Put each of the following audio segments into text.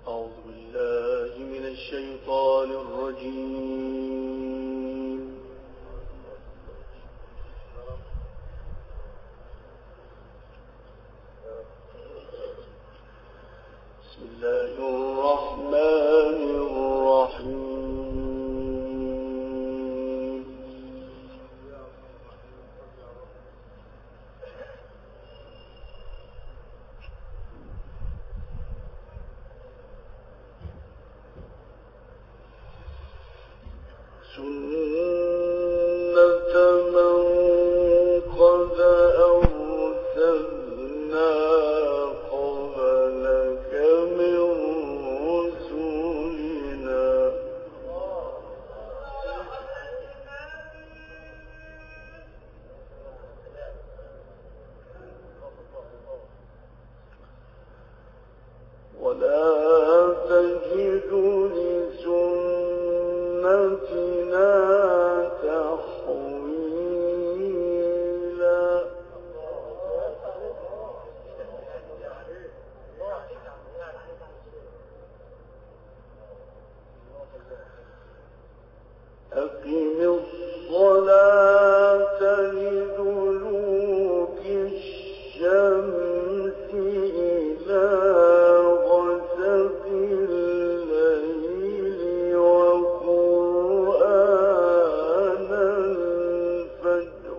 أعوذ بالله من الشيطان الرجيم. بسم الله الرحمن الرحيم. سنة من قد أرسلنا قبلك من رسلنا ولا تجد لسنتنا تحويلا. أقم الصلاة لدلوك الشمس إلى غسق الليل وقرآن الفجر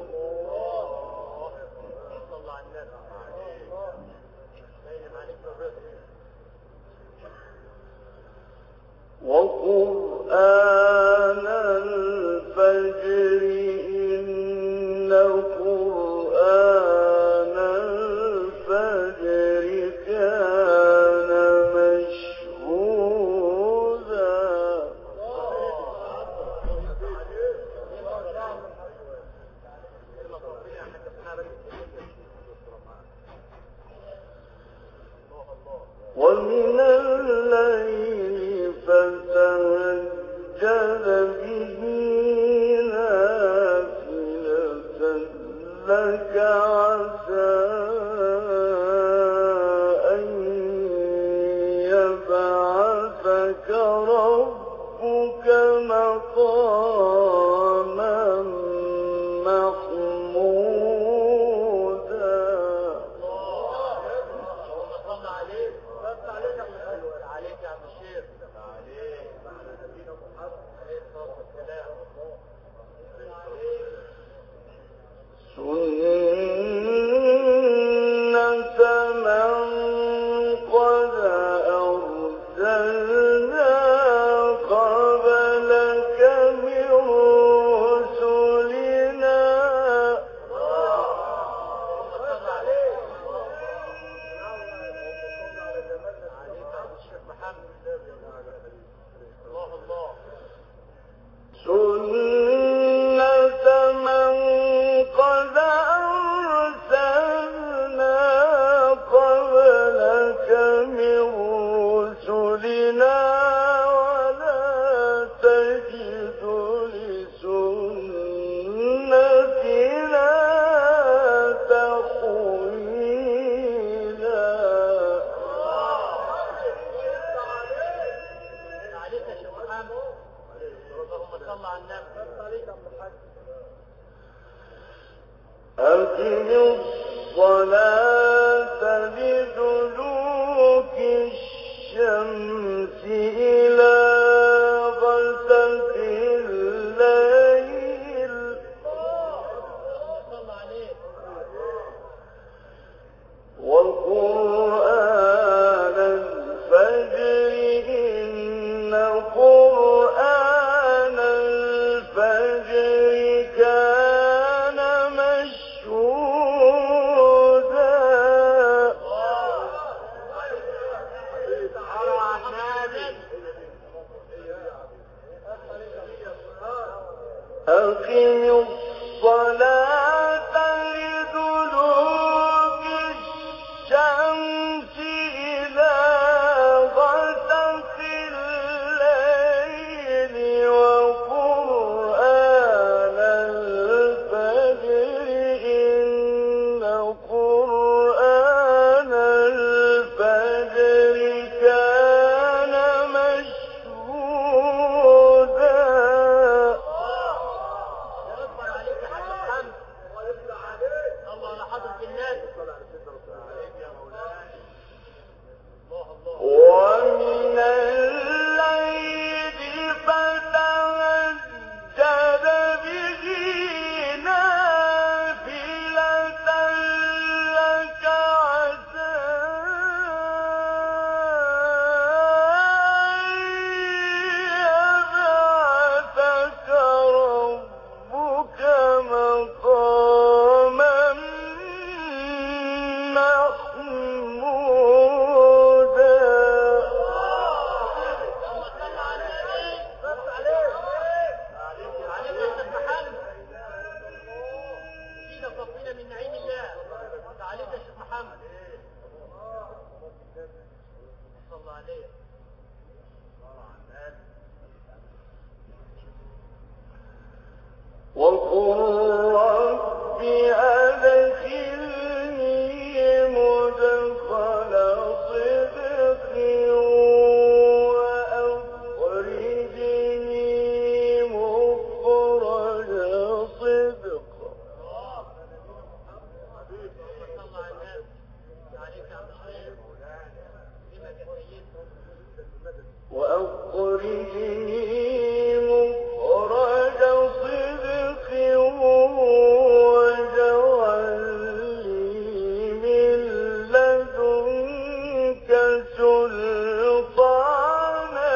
وقرآن الفجر إن قرآن الفجر كان مشهودا. ومن الليل فتهجد به نافلة لك عسى أن يبعثك ربك مقاما محمودا. عليك يا عم الشيخ. سنة من قد أرسلنا قبلك من رسلنا سنة من قد أرسلنا قبلك من رسلنا ولا تجد لسنتنا تحويلا. عليك يا شيخ محمد. اللهم صل على النبي. أقم الصلاة لدلوك الشمس إلى غسق الليل وقرآن الفجر إن قرآن الفجر كان مشهودا. أقم الصلاة لدلوك الشمس إلى غسق الليل وقرآن الفجر إن قرآن الفجر كان وقل رب أدخلني مدخل صدق وأخرجني مخرج صدق وأخرجني مخرج صدق واجعل لي من لدنك سلطانا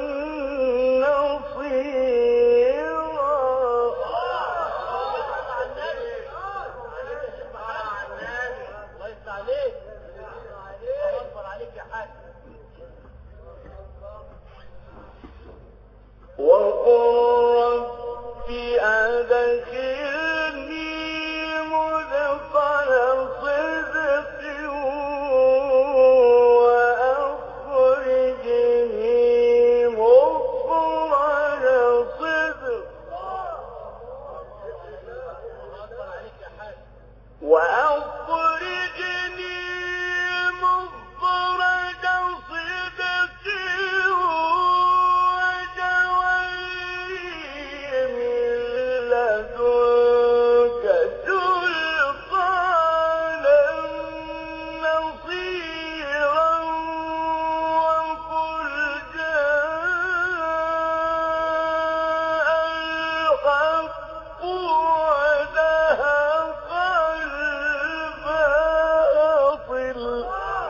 نصيرا. وقل رب أدخلني مدخل صدق وأخرجني مخرج صدق وأخرجني مخرج صدق واجعل لي من لدنك سلطانا نصيرا. وقل جاء الحق وزهق الباطل.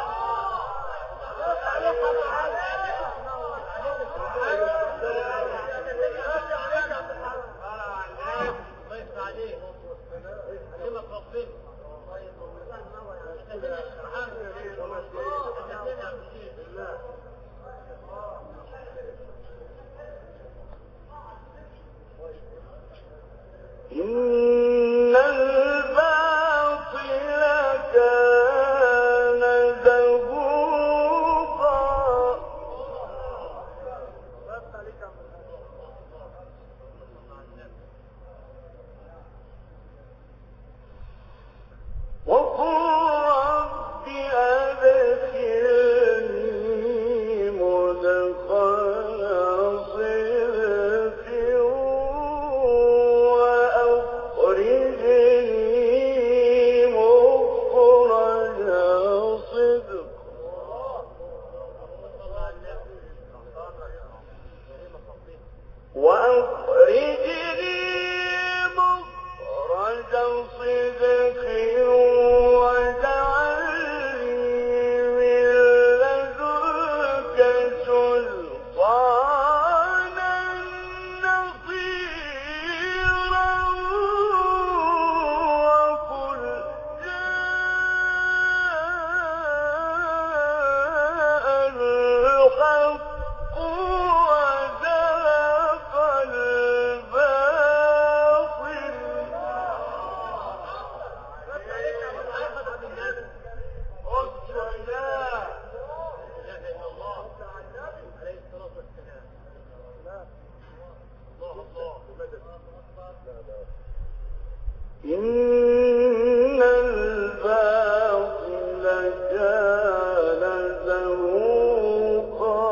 إن الباطل كان زهوقا. وقل رب أدخلني مدخل صدق وأخرجني مخرج صدق وأخرجني مخرج صدق واجعل لي من لدنك سلطانا نصيرا. وقل جاء الحق وزهق الباطل. إن الباطل كان زهوقا.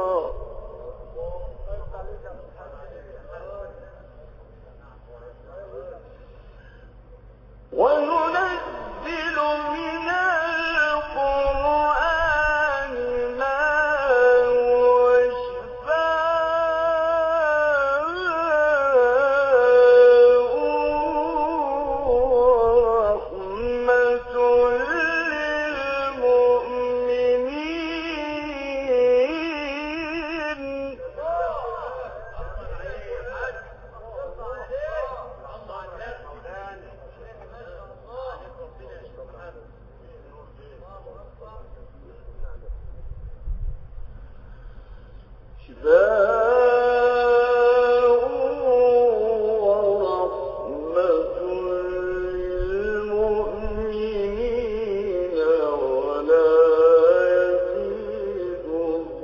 وننزل من القرآن ما هو شفاء ورحمة للمؤمنين. شفاء ورحمة للمؤمنين ولا يزيد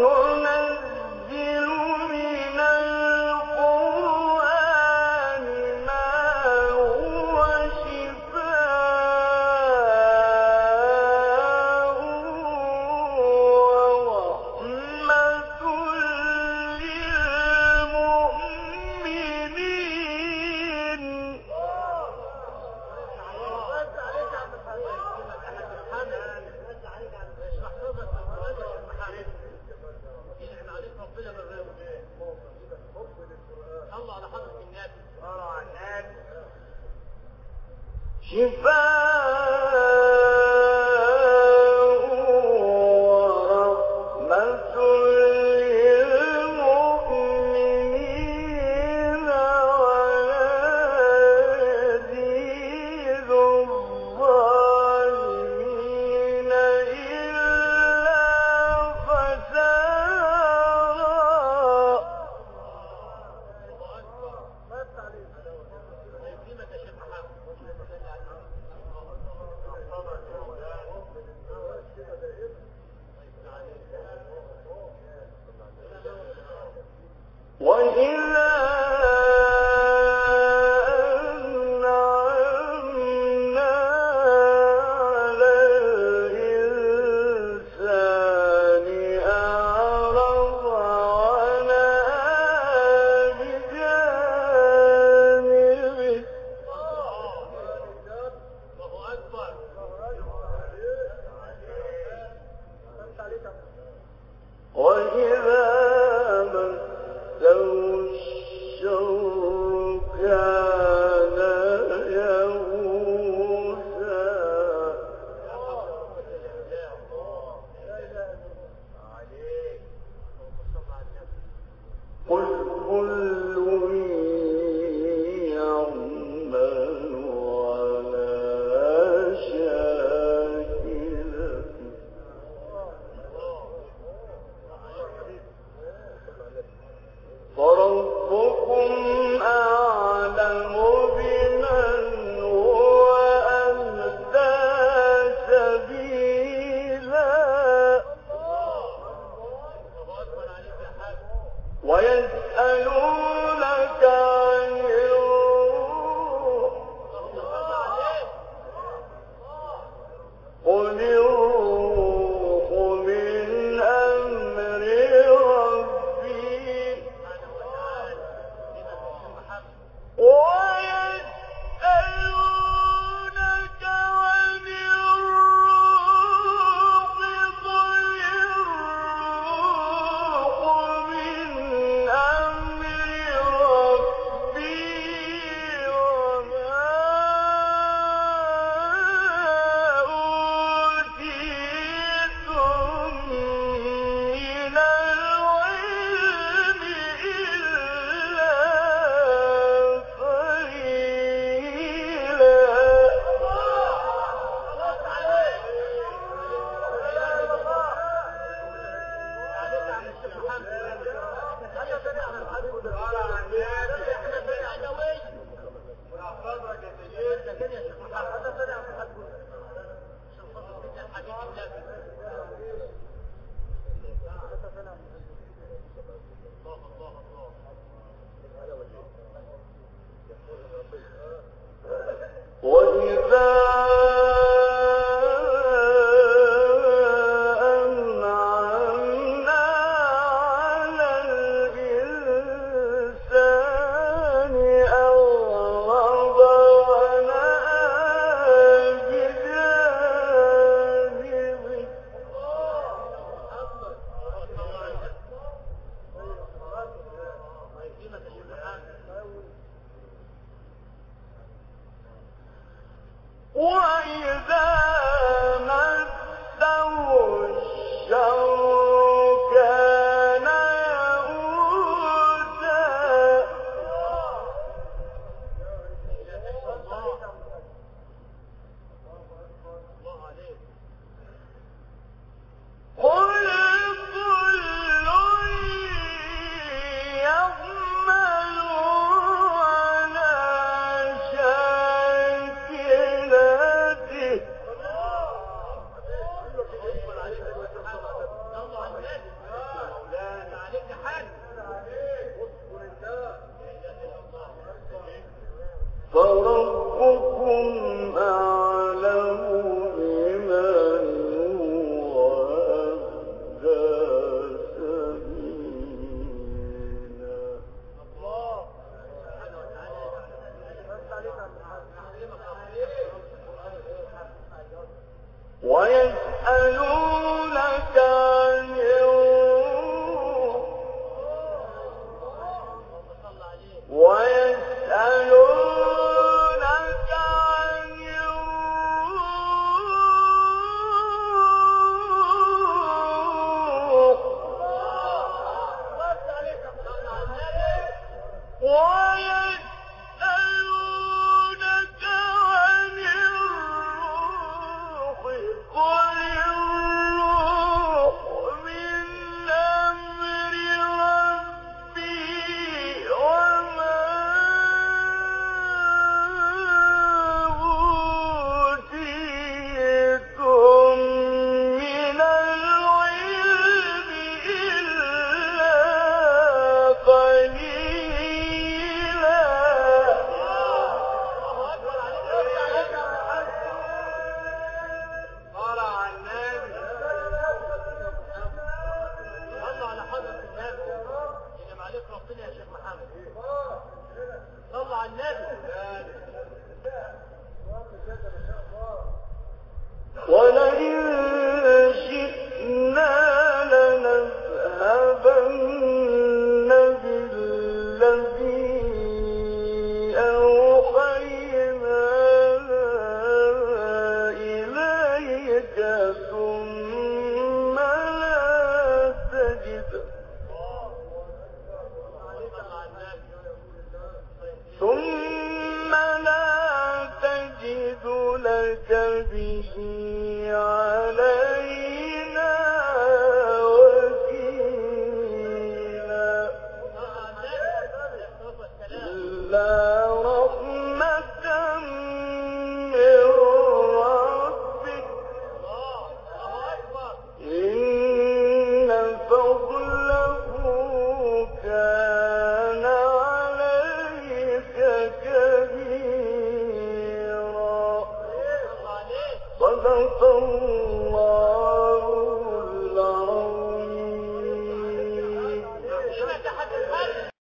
ربي ولئن شئنا لنذهبن بالذي أوحينا إليك ثم لا تجد لك به علينا وكيلا إلا رحمة من ربك إن فضله كان عليك كبيرا صدق الله